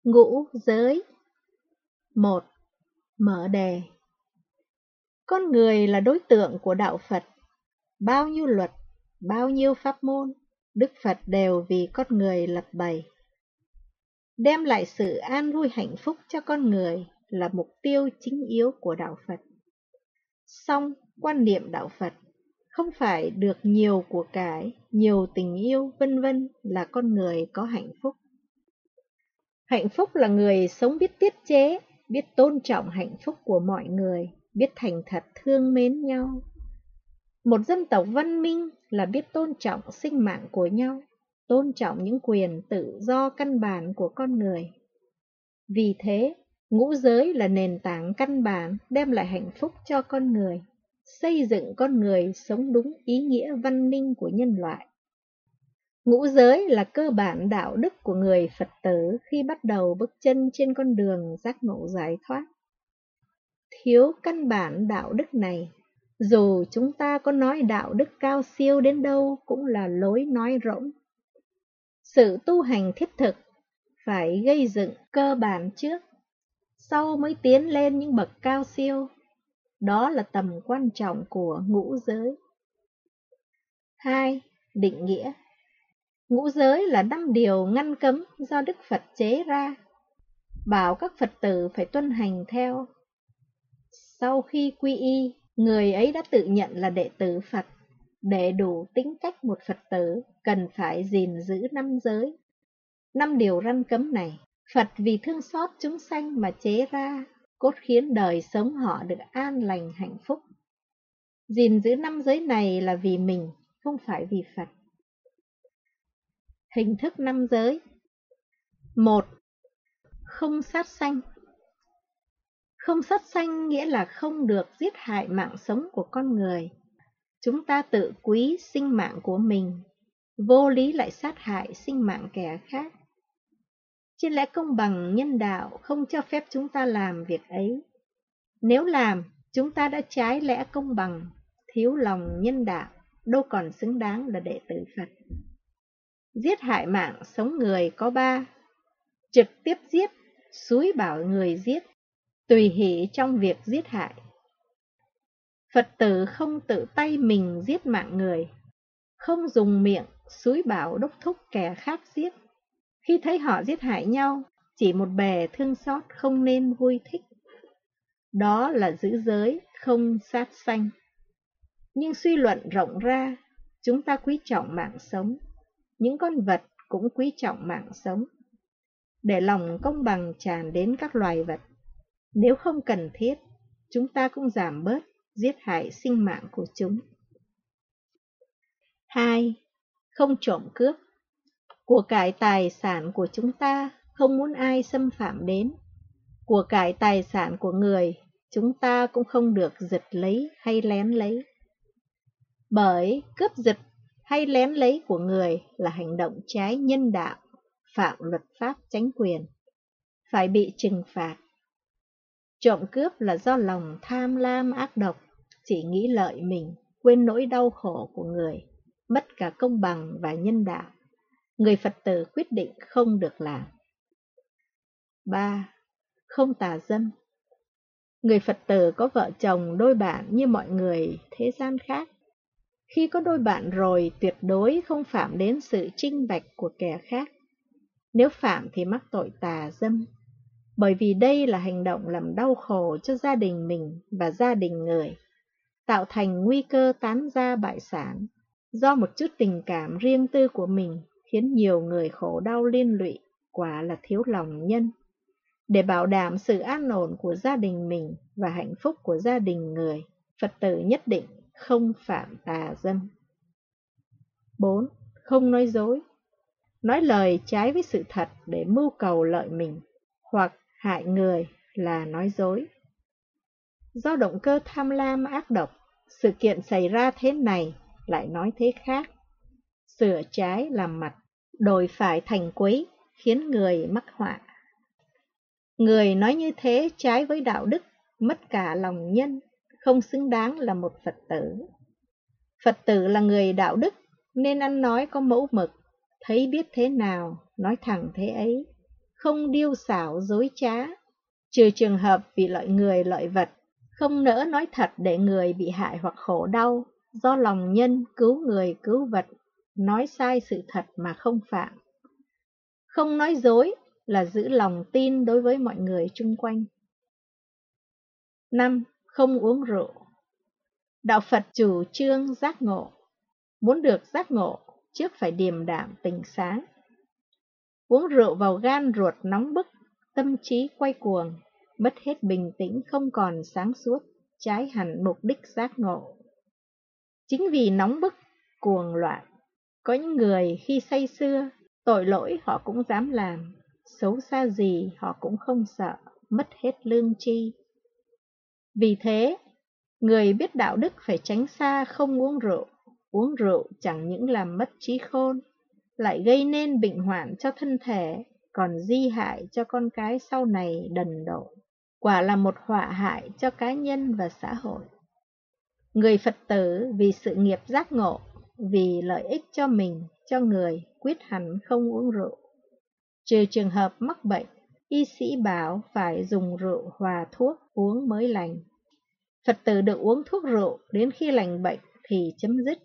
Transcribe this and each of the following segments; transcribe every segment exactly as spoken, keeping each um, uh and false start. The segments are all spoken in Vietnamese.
Ngũ giới. Một. Mở đề. Con người là đối tượng của đạo Phật. Bao nhiêu luật, bao nhiêu pháp môn, Đức Phật đều vì con người lập bày. Đem lại sự an vui hạnh phúc cho con người là mục tiêu chính yếu của đạo Phật. Song quan niệm đạo Phật không phải được nhiều của cải, nhiều tình yêu, vân vân là con người có hạnh phúc. Hạnh phúc là người sống biết tiết chế, biết tôn trọng hạnh phúc của mọi người, biết thành thật thương mến nhau. Một dân tộc văn minh là biết tôn trọng sinh mạng của nhau, tôn trọng những quyền tự do căn bản của con người. Vì thế, ngũ giới là nền tảng căn bản đem lại hạnh phúc cho con người, xây dựng con người sống đúng ý nghĩa văn minh của nhân loại. Ngũ giới là cơ bản đạo đức của người Phật tử khi bắt đầu bước chân trên con đường giác ngộ giải thoát. Thiếu căn bản đạo đức này, dù chúng ta có nói đạo đức cao siêu đến đâu cũng là lối nói rỗng. Sự tu hành thiết thực phải gây dựng cơ bản trước, sau mới tiến lên những bậc cao siêu. Đó là tầm quan trọng của ngũ giới. Hai. Định nghĩa. Ngũ giới là năm điều ngăn cấm do Đức Phật chế ra, bảo các Phật tử phải tuân hành theo. Sau khi quy y, người ấy đã tự nhận là đệ tử Phật. Để đủ tính cách một Phật tử, cần phải gìn giữ năm giới. Năm điều răn cấm này, Phật vì thương xót chúng sanh mà chế ra, cốt khiến đời sống họ được an lành hạnh phúc. Gìn giữ năm giới này là vì mình, không phải vì Phật. Hình thức năm giới. Một. Không sát sanh. Không sát sanh nghĩa là không được giết hại mạng sống của con người. Chúng ta tự quý sinh mạng của mình, vô lý lại sát hại sinh mạng kẻ khác. Trên lẽ công bằng nhân đạo không cho phép chúng ta làm việc ấy. Nếu làm, chúng ta đã trái lẽ công bằng, thiếu lòng nhân đạo, đâu còn xứng đáng là đệ tử Phật. Giết hại mạng sống người có ba: trực tiếp giết, xúi bảo người giết, tùy hỷ trong việc giết hại. Phật tử không tự tay mình giết mạng người, không dùng miệng xúi bảo đốc thúc kẻ khác giết. Khi thấy họ giết hại nhau, chỉ một bề thương xót không nên vui thích. Đó là giữ giới không sát sanh. Nhưng suy luận rộng ra, chúng ta quý trọng mạng sống. Những con vật cũng quý trọng mạng sống. Để lòng công bằng tràn đến các loài vật, nếu không cần thiết, chúng ta cũng giảm bớt giết hại sinh mạng của chúng. Hai. Không trộm cướp. Của cải tài sản của chúng ta không muốn ai xâm phạm đến. Của cải tài sản của người, chúng ta cũng không được giật lấy hay lén lấy. Bởi cướp giật hay lén lấy của người là hành động trái nhân đạo, phạm luật pháp chánh quyền, phải bị trừng phạt. Trộm cướp là do lòng tham lam ác độc, chỉ nghĩ lợi mình, quên nỗi đau khổ của người, mất cả công bằng và nhân đạo. Người Phật tử quyết định không được làm. Ba. Không tà dâm. Người Phật tử có vợ chồng đôi bạn như mọi người thế gian khác. Khi có đôi bạn rồi, tuyệt đối không phạm đến sự chinh bạch của kẻ khác. Nếu phạm thì mắc tội tà dâm, bởi vì đây là hành động làm đau khổ cho gia đình mình và gia đình người, tạo thành nguy cơ tán gia bại sản. Do một chút tình cảm riêng tư của mình khiến nhiều người khổ đau liên lụy, quả là thiếu lòng nhân. Để bảo đảm sự an ổn của gia đình mình và hạnh phúc của gia đình người, Phật tử nhất định không phạm tà dâm. Bốn. Không nói dối. Nói lời trái với sự thật để mưu cầu lợi mình hoặc hại người là nói dối. Do động cơ tham lam ác độc, sự kiện xảy ra thế này lại nói thế khác, sửa trái làm mặt, đổi phải thành quấy, khiến người mắc họa. Người nói như thế trái với đạo đức, mất cả lòng nhân, không xứng đáng là một Phật tử. Phật tử là người đạo đức, nên ăn nói có mẫu mực, thấy biết thế nào, nói thẳng thế ấy, không điêu xảo dối trá, trừ trường hợp vì lợi người lợi vật, không nỡ nói thật để người bị hại hoặc khổ đau, do lòng nhân cứu người cứu vật, nói sai sự thật mà không phạm. Không nói dối là giữ lòng tin đối với mọi người chung quanh. năm. Không uống rượu. Đạo Phật chủ trương giác ngộ. Muốn được giác ngộ, trước phải điềm đạm tỉnh sáng. Uống rượu vào gan ruột nóng bức, tâm trí quay cuồng, mất hết bình tĩnh, không còn sáng suốt, trái hẳn mục đích giác ngộ. Chính vì nóng bức, cuồng loạn, có những người khi say sưa, tội lỗi họ cũng dám làm, xấu xa gì họ cũng không sợ, mất hết lương tri. Vì thế, người biết đạo đức phải tránh xa không uống rượu. Uống rượu chẳng những làm mất trí khôn, lại gây nên bệnh hoạn cho thân thể, còn di hại cho con cái sau này đần độn. Quả là một họa hại cho cá nhân và xã hội. Người Phật tử vì sự nghiệp giác ngộ, vì lợi ích cho mình, cho người, quyết hẳn không uống rượu. Trừ trường hợp mắc bệnh, y sĩ bảo phải dùng rượu hòa thuốc uống mới lành. Phật tử được uống thuốc rượu đến khi lành bệnh thì chấm dứt.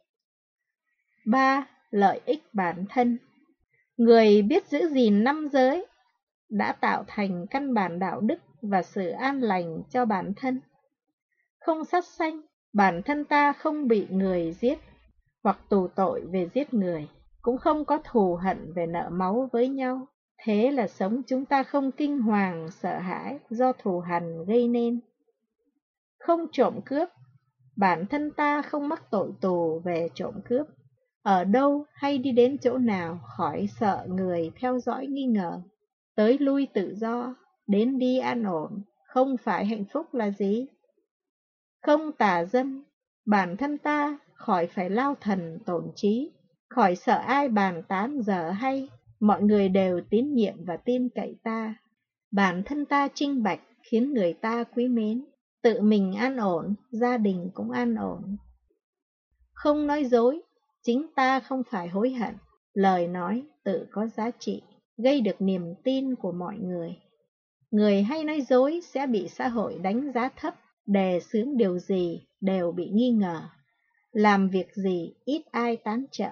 ba. Lợi ích bản thân. Người biết giữ gìn năm giới đã tạo thành căn bản đạo đức và sự an lành cho bản thân. Không sát sanh, bản thân ta không bị người giết hoặc tù tội về giết người, cũng không có thù hận về nợ máu với nhau. Thế là sống chúng ta không kinh hoàng sợ hãi do thù hằn gây nên. Không trộm cướp, bản thân ta không mắc tội tù về trộm cướp. Ở đâu hay đi đến chỗ nào khỏi sợ người theo dõi nghi ngờ. Tới lui tự do, đến đi an ổn, không phải hạnh phúc là gì? Không tà dâm, bản thân ta khỏi phải lao thần tổn trí, khỏi sợ ai bàn tán dở hay, mọi người đều tín nhiệm và tin cậy ta. Bản thân ta trinh bạch khiến người ta quý mến, tự mình an ổn, gia đình cũng an ổn. Không nói dối, chính ta không phải hối hận, lời nói tự có giá trị, gây được niềm tin của mọi người. Người hay nói dối sẽ bị xã hội đánh giá thấp, đề xướng điều gì đều bị nghi ngờ, làm việc gì ít ai tán trợ.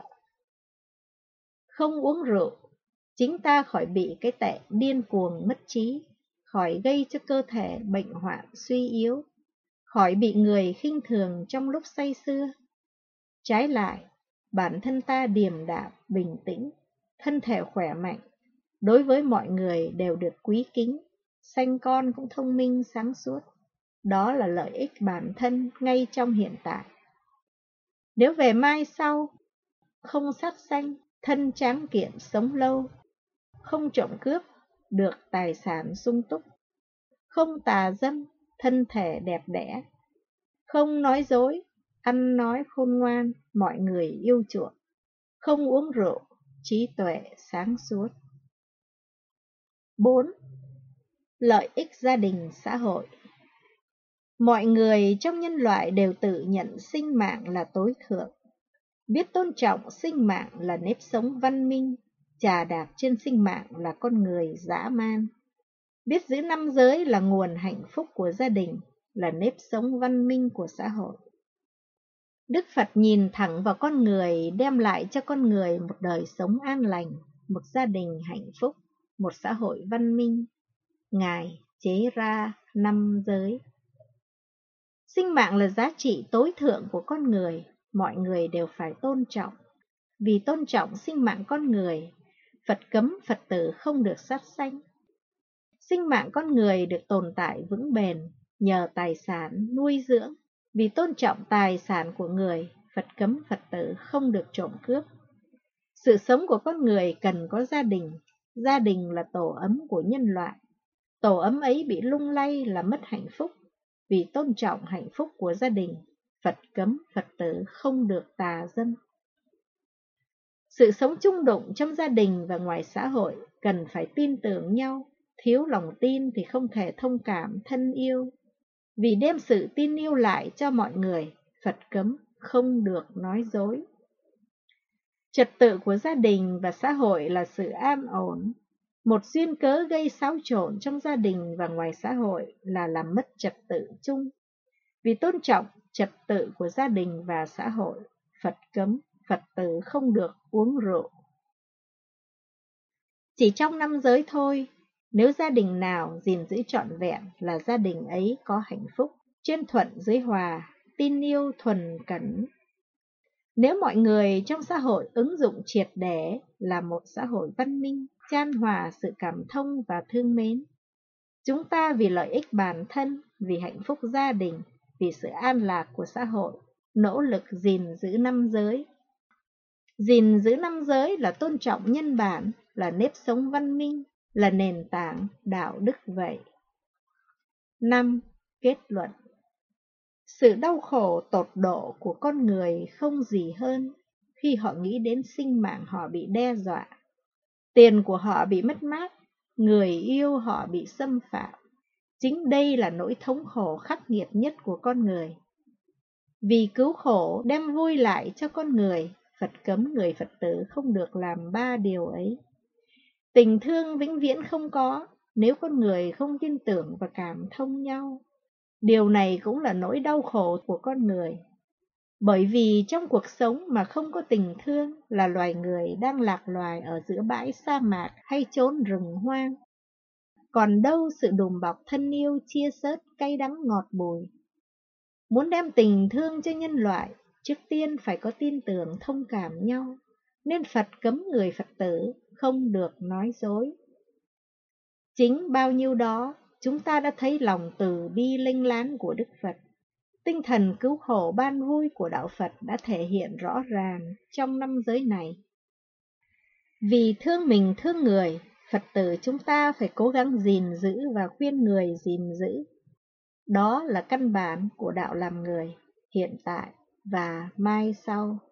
Không uống rượu, chính ta khỏi bị cái tệ điên cuồng mất trí, khỏi gây cho cơ thể bệnh hoạn suy yếu, khỏi bị người khinh thường trong lúc say sưa. Trái lại, bản thân ta điềm đạm, bình tĩnh, thân thể khỏe mạnh, đối với mọi người đều được quý kính, sanh con cũng thông minh sáng suốt. Đó là lợi ích bản thân ngay trong hiện tại. Nếu về mai sau, không sát sanh, thân tráng kiện sống lâu, không trộm cướp, được tài sản sung túc, không tà dâm, thân thể đẹp đẽ, không nói dối, ăn nói khôn ngoan, mọi người yêu chuộng, không uống rượu, trí tuệ sáng suốt. bốn. Lợi ích gia đình xã hội. Mọi người trong nhân loại đều tự nhận sinh mạng là tối thượng. Biết tôn trọng sinh mạng là nếp sống văn minh, chà đạp trên sinh mạng là con người dã man. Biết giữ năm giới là nguồn hạnh phúc của gia đình, là nếp sống văn minh của xã hội. Đức Phật nhìn thẳng vào con người, đem lại cho con người một đời sống an lành, một gia đình hạnh phúc, một xã hội văn minh. Ngài chế ra năm giới. Sinh mạng là giá trị tối thượng của con người, mọi người đều phải tôn trọng. Vì tôn trọng sinh mạng con người, Phật cấm Phật tử không được sát sanh. Sinh mạng con người được tồn tại vững bền nhờ tài sản nuôi dưỡng. Vì tôn trọng tài sản của người, Phật cấm Phật tử không được trộm cướp. Sự sống của con người cần có gia đình, gia đình là tổ ấm của nhân loại. Tổ ấm ấy bị lung lay là mất hạnh phúc. Vì tôn trọng hạnh phúc của gia đình, Phật cấm Phật tử không được tà dâm. Sự sống chung đụng trong gia đình và ngoài xã hội cần phải tin tưởng nhau, thiếu lòng tin thì không thể thông cảm thân yêu. Vì đem sự tin yêu lại cho mọi người, Phật cấm không được nói dối. Trật tự của gia đình và xã hội là sự an ổn. Một duyên cớ gây xáo trộn trong gia đình và ngoài xã hội là làm mất trật tự chung. Vì tôn trọng trật tự của gia đình và xã hội, Phật cấm Phật tử không được uống rượu. Chỉ trong năm giới thôi, nếu gia đình nào gìn giữ trọn vẹn là gia đình ấy có hạnh phúc, trên thuận dưới hòa, tin yêu thuần cẩn. Nếu mọi người trong xã hội ứng dụng triệt để là một xã hội văn minh, chan hòa sự cảm thông và thương mến, chúng ta vì lợi ích bản thân, vì hạnh phúc gia đình, vì sự an lạc của xã hội, nỗ lực gìn giữ năm giới. Gìn giữ năm giới là tôn trọng nhân bản, là nếp sống văn minh, là nền tảng đạo đức vậy. Năm. Kết luận. Sự đau khổ tột độ của con người không gì hơn khi họ nghĩ đến sinh mạng họ bị đe dọa, tiền của họ bị mất mát, người yêu họ bị xâm phạm. Chính đây là nỗi thống khổ khắc nghiệt nhất của con người. Vì cứu khổ đem vui lại cho con người, Phật cấm người Phật tử không được làm ba điều ấy. Tình thương vĩnh viễn không có nếu con người không tin tưởng và cảm thông nhau. Điều này cũng là nỗi đau khổ của con người. Bởi vì trong cuộc sống mà không có tình thương là loài người đang lạc loài ở giữa bãi sa mạc hay chốn rừng hoang. Còn đâu sự đùm bọc thân yêu chia sớt cay đắng ngọt bùi. Muốn đem tình thương cho nhân loại, trước tiên phải có tin tưởng thông cảm nhau, nên Phật cấm người Phật tử không được nói dối. Chính bao nhiêu đó, chúng ta đã thấy lòng từ bi lênh láng của Đức Phật. Tinh thần cứu khổ ban vui của Đạo Phật đã thể hiện rõ ràng trong năm giới này. Vì thương mình thương người, Phật tử chúng ta phải cố gắng gìn giữ và khuyên người gìn giữ. Đó là căn bản của đạo làm người, hiện tại và mai sau.